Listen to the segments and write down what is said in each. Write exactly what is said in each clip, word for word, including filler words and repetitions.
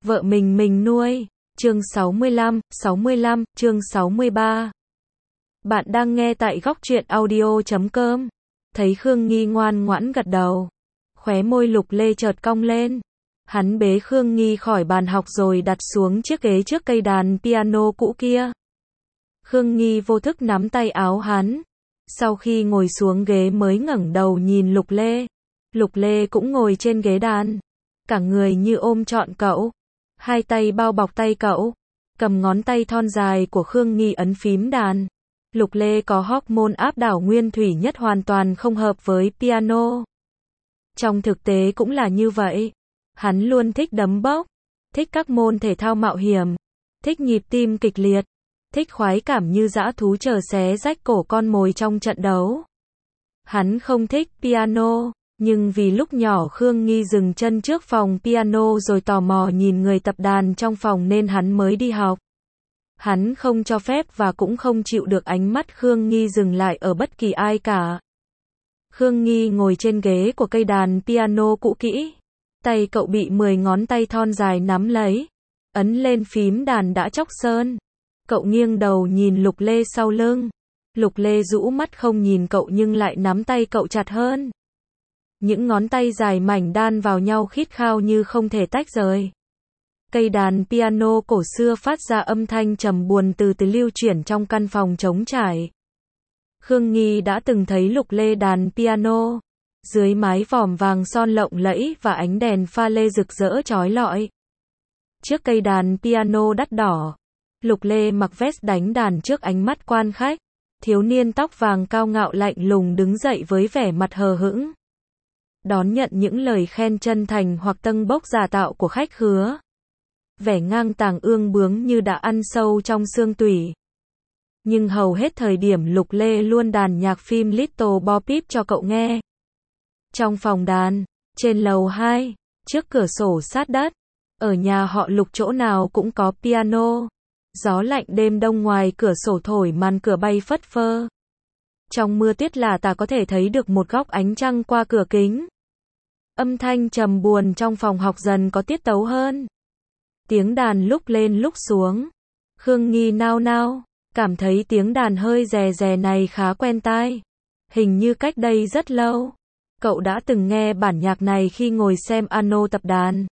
Vợ mình mình nuôi. Chương sáu mươi lăm, sáu mươi lăm, chương sáu mươi ba. Bạn đang nghe tại góc truyện audio chấm com. Thấy Khương Nghi ngoan ngoãn gật đầu. Khóe môi Lục Lê chợt cong lên. Hắn bế Khương Nghi khỏi bàn học rồi đặt xuống chiếc ghế trước cây đàn piano cũ kia. Khương Nghi vô thức nắm tay áo hắn. Sau khi ngồi xuống ghế mới ngẩng đầu nhìn Lục Lê. Lục Lê cũng ngồi trên ghế đàn. Cả người như ôm trọn cậu. Hai tay bao bọc tay cậu. Cầm ngón tay thon dài của Khương Nghi ấn phím đàn. Lục Lê có hormone áp đảo nguyên thủy nhất hoàn toàn không hợp với piano. Trong thực tế cũng là như vậy. Hắn luôn thích đấm bốc. Thích các môn thể thao mạo hiểm. Thích nhịp tim kịch liệt. Thích khoái cảm như dã thú chờ xé rách cổ con mồi trong trận đấu. Hắn không thích piano. Nhưng vì lúc nhỏ Khương Nghi dừng chân trước phòng piano rồi tò mò nhìn người tập đàn trong phòng nên hắn mới đi học. Hắn không cho phép và cũng không chịu được ánh mắt Khương Nghi dừng lại ở bất kỳ ai cả. Khương Nghi ngồi trên ghế của cây đàn piano cũ kỹ. Tay cậu bị mười ngón tay thon dài nắm lấy. Ấn lên phím đàn đã chóc sơn. Cậu nghiêng đầu nhìn Lục Lê sau lưng. Lục Lê rũ mắt không nhìn cậu nhưng lại nắm tay cậu chặt hơn. Những ngón tay dài mảnh đan vào nhau khít khao như không thể tách rời. Cây đàn piano cổ xưa phát ra âm thanh trầm buồn từ từ lưu chuyển trong căn phòng trống trải. Khương Nghi đã từng thấy Lục Lê đàn piano. Dưới mái vòm vàng son lộng lẫy và ánh đèn pha lê rực rỡ chói lọi. Trước cây đàn piano đắt đỏ. Lục Lê mặc vest đánh đàn trước ánh mắt quan khách. Thiếu niên tóc vàng cao ngạo lạnh lùng đứng dậy với vẻ mặt hờ hững. Đón nhận những lời khen chân thành hoặc tâng bốc giả tạo của khách khứa. Vẻ ngang tàng ương bướng như đã ăn sâu trong xương tủy. Nhưng hầu hết thời điểm Lục Lê luôn đàn nhạc phim Little Bo Peep cho cậu nghe. Trong phòng đàn, trên lầu hai, trước cửa sổ sát đất, ở nhà họ Lục chỗ nào cũng có piano. Gió lạnh đêm đông ngoài cửa sổ thổi màn cửa bay phất phơ. Trong mưa tuyết là ta có thể thấy được một góc ánh trăng qua cửa kính. Âm thanh trầm buồn trong phòng học dần có tiết tấu hơn. Tiếng đàn lúc lên lúc xuống. Khương Nghi nao nao, cảm thấy tiếng đàn hơi rè rè này khá quen tai. Hình như cách đây rất lâu. Cậu đã từng nghe bản nhạc này khi ngồi xem Ano tập đàn.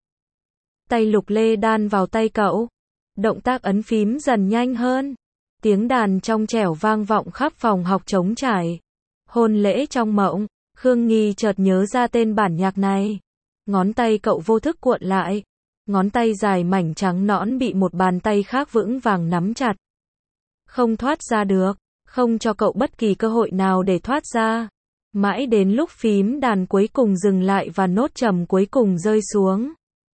Tay Lục Lê đan vào tay cậu. Động tác ấn phím dần nhanh hơn. Tiếng đàn trong trẻo vang vọng khắp phòng học trống trải. Hôn lễ trong mộng. Khương Nghi chợt nhớ ra tên bản nhạc này. Ngón tay cậu vô thức cuộn lại. Ngón tay dài mảnh trắng nõn bị một bàn tay khác vững vàng nắm chặt. Không thoát ra được. Không cho cậu bất kỳ cơ hội nào để thoát ra. Mãi đến lúc phím đàn cuối cùng dừng lại và nốt trầm cuối cùng rơi xuống.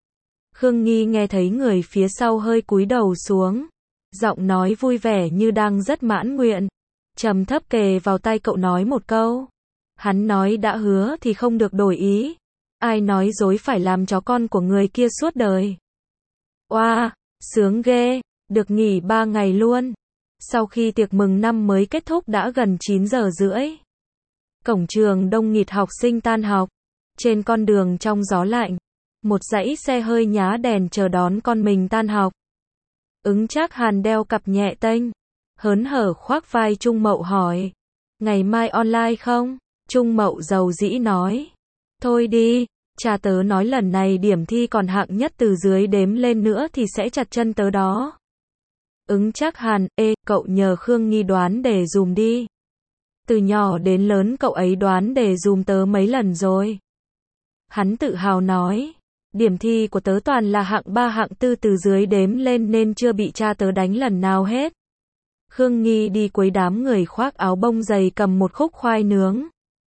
Khương Nghi nghe thấy người phía sau hơi cúi đầu xuống. Giọng nói vui vẻ như đang rất mãn nguyện. Trầm thấp kề vào tai cậu nói một câu. Hắn nói đã hứa thì không được đổi ý. Ai nói dối phải làm chó con của người kia suốt đời. Oa, wow, sướng ghê, được nghỉ ba ngày luôn. Sau khi tiệc mừng năm mới kết thúc đã gần chín giờ rưỡi. Cổng trường đông nghịt học sinh tan học. Trên con đường trong gió lạnh. Một dãy xe hơi nhá đèn chờ đón con mình tan học. Ứng Trác Hàn đeo cặp nhẹ tênh. Hớn hở khoác vai Trung Mậu hỏi. Ngày mai online không? Trung Mậu dầu dĩ nói. Thôi đi, cha tớ nói lần này điểm thi còn hạng nhất từ dưới đếm lên nữa thì sẽ chặt chân tớ đó. Ứng Trác Hàn, ê, cậu nhờ Khương Nghi đoán đề dùm đi. Từ nhỏ đến lớn cậu ấy đoán đề dùm tớ mấy lần rồi. Hắn tự hào nói. Điểm thi của tớ toàn là hạng ba hạng tư từ dưới đếm lên nên chưa bị cha tớ đánh lần nào hết. Khương Nghi đi cuối đám người khoác áo bông dày cầm một khúc khoai nướng.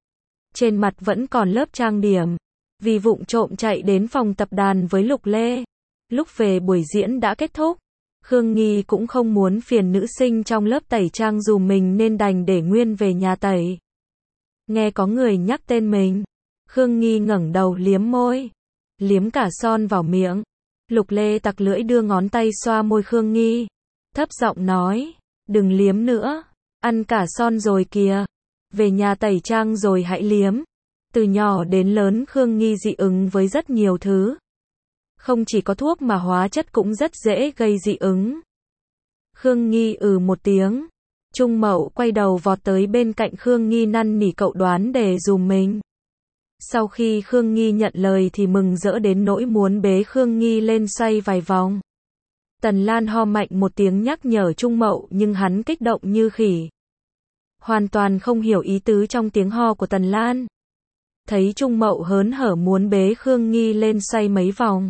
Trên mặt vẫn còn lớp trang điểm. Vì vụng trộm chạy đến phòng tập đàn với Lục Lê. Lúc về buổi diễn đã kết thúc. Khương Nghi cũng không muốn phiền nữ sinh trong lớp tẩy trang dùm mình nên đành để nguyên về nhà tẩy. Nghe có người nhắc tên mình. Khương Nghi ngẩng đầu liếm môi. Liếm cả son vào miệng. Lục Lê tặc lưỡi đưa ngón tay xoa môi Khương Nghi. Thấp giọng nói. Đừng liếm nữa. Ăn cả son rồi kìa. Về nhà tẩy trang rồi hãy liếm. Từ nhỏ đến lớn Khương Nghi dị ứng với rất nhiều thứ. Không chỉ có thuốc mà hóa chất cũng rất dễ gây dị ứng. Khương Nghi ừ một tiếng. Trung Mậu quay đầu vọt tới bên cạnh Khương Nghi năn nỉ cậu đoán để dùm mình. Sau khi Khương Nghi nhận lời thì mừng rỡ đến nỗi muốn bế Khương Nghi lên xoay vài vòng. Tần Lan ho mạnh một tiếng nhắc nhở Trung Mậu nhưng hắn kích động như khỉ. Hoàn toàn không hiểu ý tứ trong tiếng ho của Tần Lan. Thấy Trung Mậu hớn hở muốn bế Khương Nghi lên xoay mấy vòng.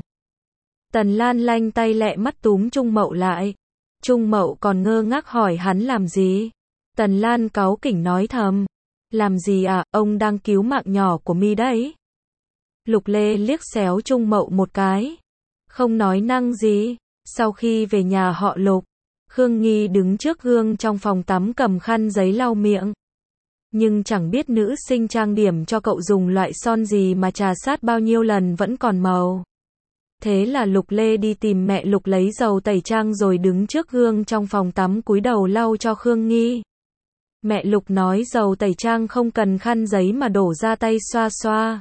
Tần Lan lanh tay lẹ mắt túm Trung Mậu lại. Trung Mậu còn ngơ ngác hỏi hắn làm gì. Tần Lan cáu kỉnh nói thầm. Làm gì à, ông đang cứu mạng nhỏ của mi đấy. Lục Lê liếc xéo Trung Mậu một cái. Không nói năng gì. Sau khi về nhà họ Lục, Khương Nghi đứng trước gương trong phòng tắm cầm khăn giấy lau miệng. Nhưng chẳng biết nữ sinh trang điểm cho cậu dùng loại son gì mà trà sát bao nhiêu lần vẫn còn màu. Thế là Lục Lê đi tìm mẹ Lục lấy dầu tẩy trang rồi đứng trước gương trong phòng tắm cúi đầu lau cho Khương Nghi. Mẹ Lục nói dầu tẩy trang không cần khăn giấy mà đổ ra tay xoa xoa.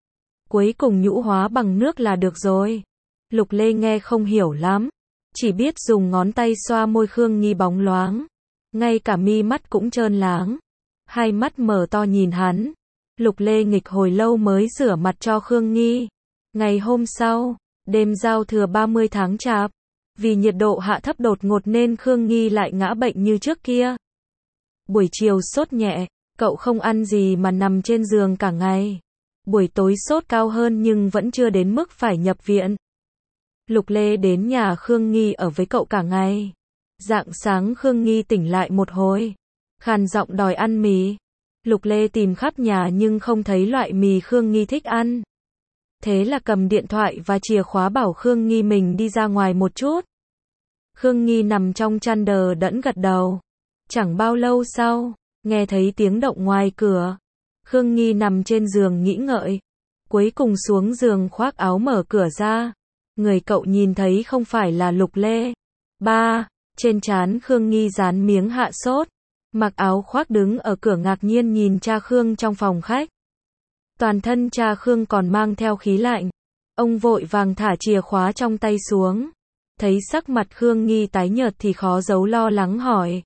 Cuối cùng nhũ hóa bằng nước là được rồi. Lục Lê nghe không hiểu lắm. Chỉ biết dùng ngón tay xoa môi Khương Nghi bóng loáng. Ngay cả mi mắt cũng trơn láng. Hai mắt mở to nhìn hắn. Lục Lê nghịch hồi lâu mới rửa mặt cho Khương Nghi. Ngày hôm sau, đêm giao thừa ba mươi tháng Chạp. Vì nhiệt độ hạ thấp đột ngột nên Khương Nghi lại ngã bệnh như trước kia. Buổi chiều sốt nhẹ, cậu không ăn gì mà nằm trên giường cả ngày. Buổi tối sốt cao hơn nhưng vẫn chưa đến mức phải nhập viện. Lục Lê đến nhà Khương Nghi ở với cậu cả ngày. Rạng sáng Khương Nghi tỉnh lại một hồi. Khàn giọng đòi ăn mì. Lục Lê tìm khắp nhà nhưng không thấy loại mì Khương Nghi thích ăn. Thế là cầm điện thoại và chìa khóa bảo Khương Nghi mình đi ra ngoài một chút. Khương Nghi nằm trong chăn đờ đẫn gật đầu. Chẳng bao lâu sau, nghe thấy tiếng động ngoài cửa. Khương Nghi nằm trên giường nghĩ ngợi. Cuối cùng xuống giường khoác áo mở cửa ra. Người cậu nhìn thấy không phải là Lục Lê. Ba, trên trán Khương Nghi dán miếng hạ sốt. Mặc áo khoác đứng ở cửa ngạc nhiên nhìn cha Khương trong phòng khách. Toàn thân cha Khương còn mang theo khí lạnh. Ông vội vàng thả chìa khóa trong tay xuống. Thấy sắc mặt Khương Nghi tái nhợt thì khó giấu lo lắng hỏi.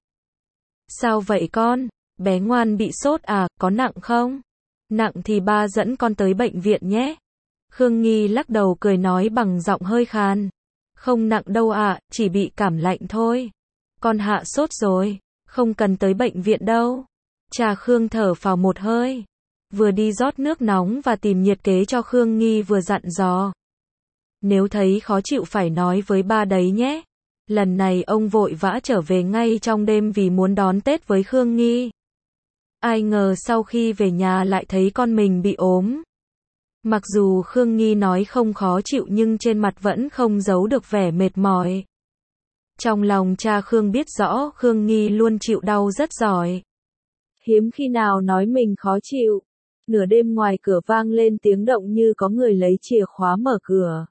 Sao vậy con? Bé ngoan bị sốt à, có nặng không? Nặng thì ba dẫn con tới bệnh viện nhé. Khương Nghi lắc đầu cười nói bằng giọng hơi khàn. Không nặng đâu ạ, à, chỉ bị cảm lạnh thôi. Con hạ sốt rồi, không cần tới bệnh viện đâu. Cha Khương thở phào một hơi. Vừa đi rót nước nóng và tìm nhiệt kế cho Khương Nghi vừa dặn dò. Nếu thấy khó chịu phải nói với ba đấy nhé. Lần này ông vội vã trở về ngay trong đêm vì muốn đón Tết với Khương Nghi. Ai ngờ sau khi về nhà lại thấy con mình bị ốm. Mặc dù Khương Nghi nói không khó chịu nhưng trên mặt vẫn không giấu được vẻ mệt mỏi. Trong lòng cha Khương biết rõ Khương Nghi luôn chịu đau rất giỏi. Hiếm khi nào nói mình khó chịu. Nửa đêm ngoài cửa vang lên tiếng động như có người lấy chìa khóa mở cửa.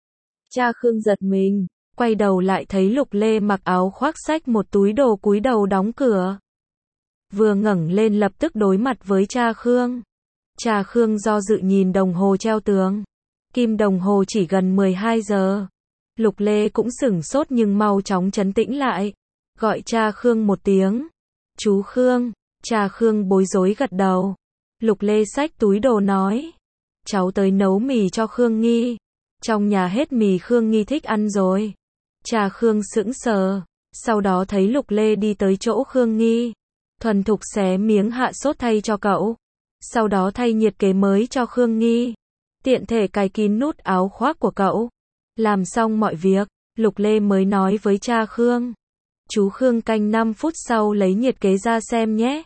Cha Khương giật mình, quay đầu lại thấy Lục Lê mặc áo khoác xách một túi đồ cúi đầu đóng cửa. Vừa ngẩng lên lập tức đối mặt với cha Khương. Cha Khương do dự nhìn đồng hồ treo tường. Kim đồng hồ chỉ gần mười hai giờ. Lục Lê cũng sửng sốt nhưng mau chóng trấn tĩnh lại. Gọi cha Khương một tiếng. Chú Khương. Cha Khương bối rối gật đầu. Lục Lê xách túi đồ nói. Cháu tới nấu mì cho Khương Nghi. Trong nhà hết mì Khương Nghi thích ăn rồi. Cha Khương sững sờ. Sau đó thấy Lục Lê đi tới chỗ Khương Nghi. Thuần thục xé miếng hạ sốt thay cho cậu. Sau đó thay nhiệt kế mới cho Khương Nghi. Tiện thể cài kín nút áo khoác của cậu. Làm xong mọi việc, Lục Lê mới nói với cha Khương. Chú Khương canh năm phút sau lấy nhiệt kế ra xem nhé.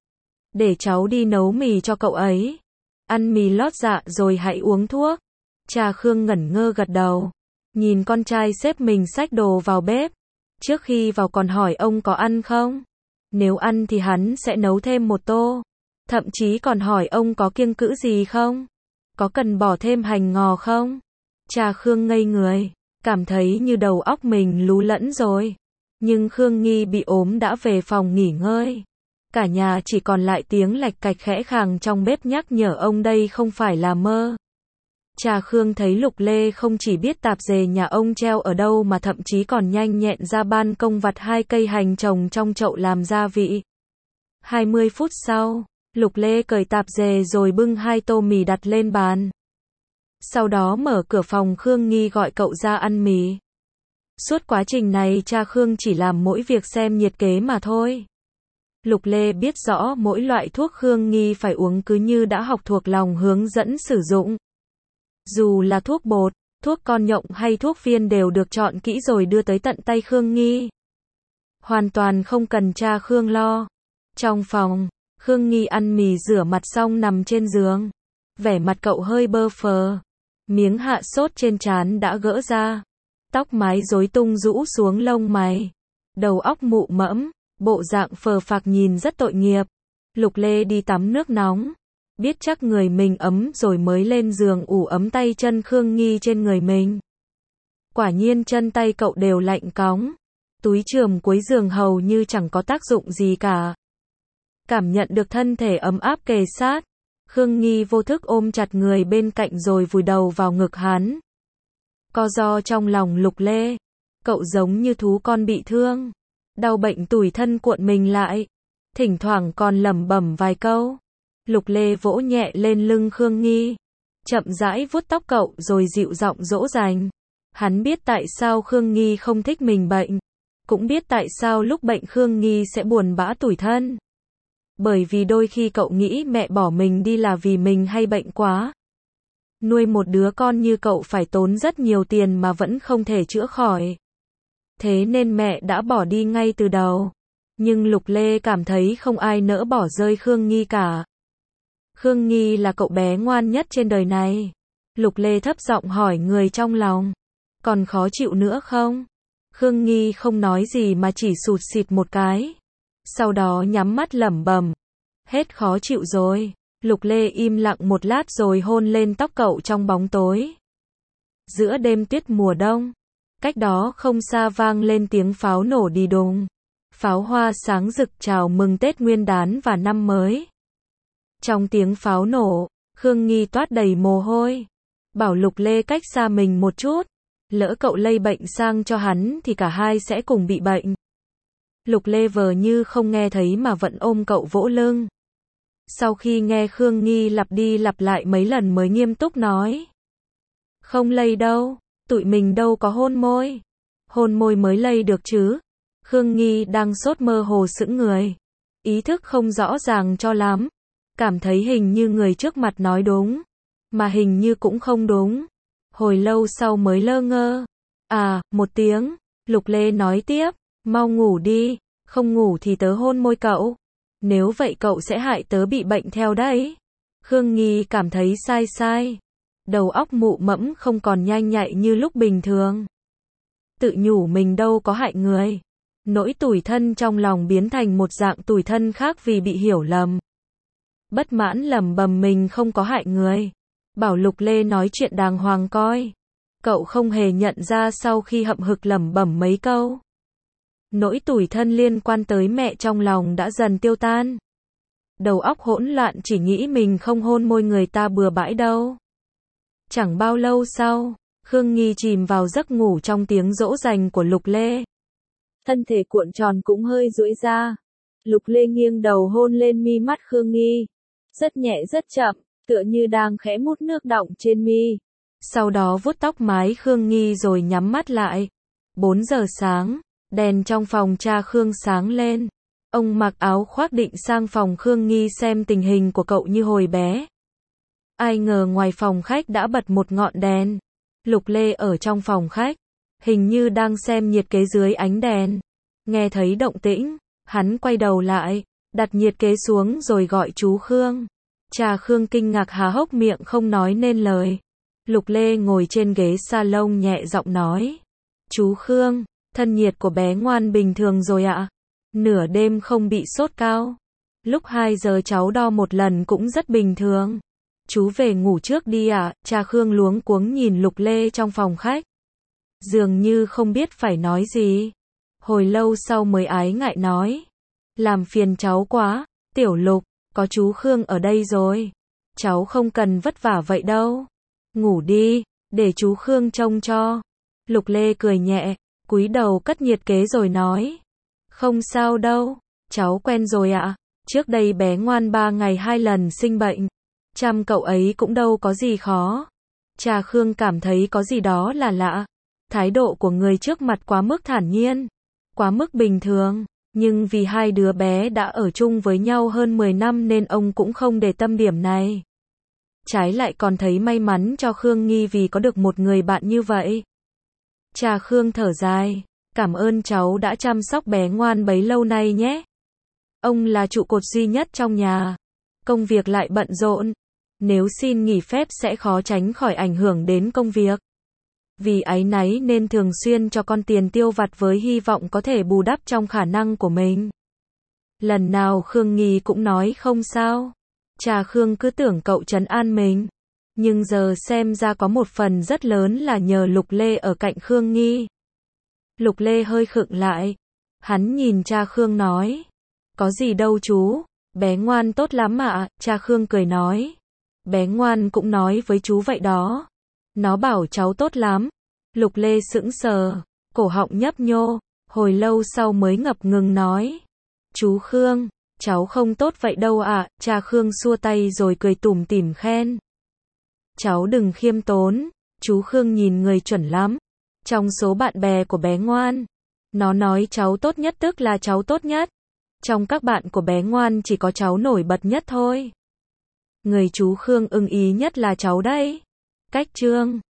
Để cháu đi nấu mì cho cậu ấy. Ăn mì lót dạ rồi hãy uống thuốc. Cha Khương ngẩn ngơ gật đầu. Nhìn con trai xếp mình xách đồ vào bếp. Trước khi vào còn hỏi ông có ăn không? Nếu ăn thì hắn sẽ nấu thêm một tô. Thậm chí còn hỏi ông có kiêng cữ gì không? Có cần bỏ thêm hành ngò không? Cha Khương ngây người, cảm thấy như đầu óc mình lú lẫn rồi. Nhưng Khương Nghi bị ốm đã về phòng nghỉ ngơi. Cả nhà chỉ còn lại tiếng lạch cạch khẽ khàng trong bếp nhắc nhở ông đây không phải là mơ. Cha Khương thấy Lục Lê không chỉ biết tạp dề nhà ông treo ở đâu mà thậm chí còn nhanh nhẹn ra ban công vặt hai cây hành trồng trong chậu làm gia vị. hai mươi phút sau, Lục Lê cởi tạp dề rồi bưng hai tô mì đặt lên bàn. Sau đó mở cửa phòng Khương Nghi gọi cậu ra ăn mì. Suốt quá trình này cha Khương chỉ làm mỗi việc xem nhiệt kế mà thôi. Lục Lê biết rõ mỗi loại thuốc Khương Nghi phải uống cứ như đã học thuộc lòng hướng dẫn sử dụng. Dù là thuốc bột, thuốc con nhộng hay thuốc viên đều được chọn kỹ rồi đưa tới tận tay Khương Nghi. Hoàn toàn không cần cha Khương lo. Trong phòng, Khương Nghi ăn mì rửa mặt xong nằm trên giường. Vẻ mặt cậu hơi bơ phờ. Miếng hạ sốt trên trán đã gỡ ra. Tóc mái rối tung rũ xuống lông mày. Đầu óc mụ mẫm, bộ dạng phờ phạc nhìn rất tội nghiệp. Lục Lê đi tắm nước nóng. Biết chắc người mình ấm rồi mới lên giường ủ ấm tay chân Khương Nghi trên người mình. Quả nhiên chân tay cậu đều lạnh cóng. Túi chườm cuối giường hầu như chẳng có tác dụng gì cả. Cảm nhận được thân thể ấm áp kề sát. Khương Nghi vô thức ôm chặt người bên cạnh rồi vùi đầu vào ngực hắn. Co ro trong lòng Lục Lê. Cậu giống như thú con bị thương. Đau bệnh tủi thân cuộn mình lại. Thỉnh thoảng còn lẩm bẩm vài câu. Lục Lê vỗ nhẹ lên lưng Khương Nghi. Chậm rãi vuốt tóc cậu rồi dịu giọng dỗ dành. Hắn biết tại sao Khương Nghi không thích mình bệnh. Cũng biết tại sao lúc bệnh Khương Nghi sẽ buồn bã tủi thân. Bởi vì đôi khi cậu nghĩ mẹ bỏ mình đi là vì mình hay bệnh quá. Nuôi một đứa con như cậu phải tốn rất nhiều tiền mà vẫn không thể chữa khỏi. Thế nên mẹ đã bỏ đi ngay từ đầu. Nhưng Lục Lê cảm thấy không ai nỡ bỏ rơi Khương Nghi cả. Khương Nghi là cậu bé ngoan nhất trên đời này. Lục Lê thấp giọng hỏi người trong lòng. Còn khó chịu nữa không? Khương Nghi không nói gì mà chỉ sụt sịt một cái. Sau đó nhắm mắt lẩm bẩm. Hết khó chịu rồi. Lục Lê im lặng một lát rồi hôn lên tóc cậu trong bóng tối. Giữa đêm tuyết mùa đông, cách đó không xa vang lên tiếng pháo nổ đi đùng. Pháo hoa sáng rực chào mừng Tết Nguyên đán và năm mới. Trong tiếng pháo nổ, Khương Nghi toát đầy mồ hôi. Bảo Lục Lê cách xa mình một chút. Lỡ cậu lây bệnh sang cho hắn thì cả hai sẽ cùng bị bệnh. Lục Lê vờ như không nghe thấy mà vẫn ôm cậu vỗ lưng. Sau khi nghe Khương Nghi lặp đi lặp lại mấy lần mới nghiêm túc nói. Không lây đâu, tụi mình đâu có hôn môi. Hôn môi mới lây được chứ. Khương Nghi đang sốt mơ hồ sững người. Ý thức không rõ ràng cho lắm. Cảm thấy hình như người trước mặt nói đúng. Mà hình như cũng không đúng. Hồi lâu sau mới lơ ngơ. À, một tiếng. Lục Lê nói tiếp. Mau ngủ đi. Không ngủ thì tớ hôn môi cậu. Nếu vậy cậu sẽ hại tớ bị bệnh theo đấy. Khương Nghi cảm thấy sai sai. Đầu óc mụ mẫm không còn nhanh nhạy như lúc bình thường. Tự nhủ mình đâu có hại người. Nỗi tủi thân trong lòng biến thành một dạng tủi thân khác vì bị hiểu lầm. Bất mãn lẩm bẩm mình không có hại người. Bảo Lục Lê nói chuyện đàng hoàng coi. Cậu không hề nhận ra sau khi hậm hực lẩm bẩm mấy câu. Nỗi tủi thân liên quan tới mẹ trong lòng đã dần tiêu tan. Đầu óc hỗn loạn chỉ nghĩ mình không hôn môi người ta bừa bãi đâu. Chẳng bao lâu sau, Khương Nghi chìm vào giấc ngủ trong tiếng dỗ dành của Lục Lê. Thân thể cuộn tròn cũng hơi duỗi ra. Lục Lê nghiêng đầu hôn lên mi mắt Khương Nghi. Rất nhẹ rất chậm, tựa như đang khẽ mút nước đọng trên mi. Sau đó vuốt tóc mái Khương Nghi rồi nhắm mắt lại. bốn giờ sáng, đèn trong phòng cha Khương sáng lên. Ông mặc áo khoác định sang phòng Khương Nghi xem tình hình của cậu như hồi bé. Ai ngờ ngoài phòng khách đã bật một ngọn đèn. Lục Lê ở trong phòng khách, hình như đang xem nhiệt kế dưới ánh đèn. Nghe thấy động tĩnh, hắn quay đầu lại, đặt nhiệt kế xuống rồi gọi chú Khương. Cha Khương kinh ngạc há hốc miệng không nói nên lời. Lục Lê ngồi trên ghế salon nhẹ giọng nói. Chú Khương, thân nhiệt của bé ngoan bình thường rồi ạ. Nửa đêm không bị sốt cao. Lúc hai giờ cháu đo một lần cũng rất bình thường. Chú về ngủ trước đi ạ. À? Cha Khương luống cuống nhìn Lục Lê trong phòng khách. Dường như không biết phải nói gì. Hồi lâu sau mới ái ngại nói. Làm phiền cháu quá, Tiểu Lục, có chú Khương ở đây rồi. Cháu không cần vất vả vậy đâu. Ngủ đi, để chú Khương trông cho. Lục Lê cười nhẹ, cúi đầu cất nhiệt kế rồi nói. Không sao đâu, cháu quen rồi ạ. Trước đây bé ngoan ba ngày hai lần sinh bệnh. Chăm cậu ấy cũng đâu có gì khó. Cha Khương cảm thấy có gì đó là lạ. Thái độ của người trước mặt quá mức thản nhiên, quá mức bình thường. Nhưng vì hai đứa bé đã ở chung với nhau hơn mười năm nên ông cũng không để tâm điểm này. Trái lại còn thấy may mắn cho Khương Nghi vì có được một người bạn như vậy. Cha Khương thở dài, cảm ơn cháu đã chăm sóc bé ngoan bấy lâu nay nhé. Ông là trụ cột duy nhất trong nhà, công việc lại bận rộn. Nếu xin nghỉ phép sẽ khó tránh khỏi ảnh hưởng đến công việc. Vì áy náy nên thường xuyên cho con tiền tiêu vặt với hy vọng có thể bù đắp trong khả năng của mình. Lần nào Khương Nghi cũng nói không sao. Cha Khương cứ tưởng cậu trấn an mình. Nhưng giờ xem ra có một phần rất lớn là nhờ Lục Lê ở cạnh Khương Nghi. Lục Lê hơi khựng lại. Hắn nhìn cha Khương nói. Có gì đâu chú, bé ngoan tốt lắm ạ. Cha Khương cười nói. Bé ngoan cũng nói với chú vậy đó. Nó bảo cháu tốt lắm. Lục Lê sững sờ, cổ họng nhấp nhô, hồi lâu sau mới ngập ngừng nói. Chú Khương, cháu không tốt vậy đâu ạ. Cha Khương xua tay rồi cười tủm tỉm khen. Cháu đừng khiêm tốn, chú Khương nhìn người chuẩn lắm. Trong số bạn bè của bé ngoan, nó nói cháu tốt nhất tức là cháu tốt nhất. Trong các bạn của bé ngoan chỉ có cháu nổi bật nhất thôi. Người chú Khương ưng ý nhất là cháu đấy. Cách chương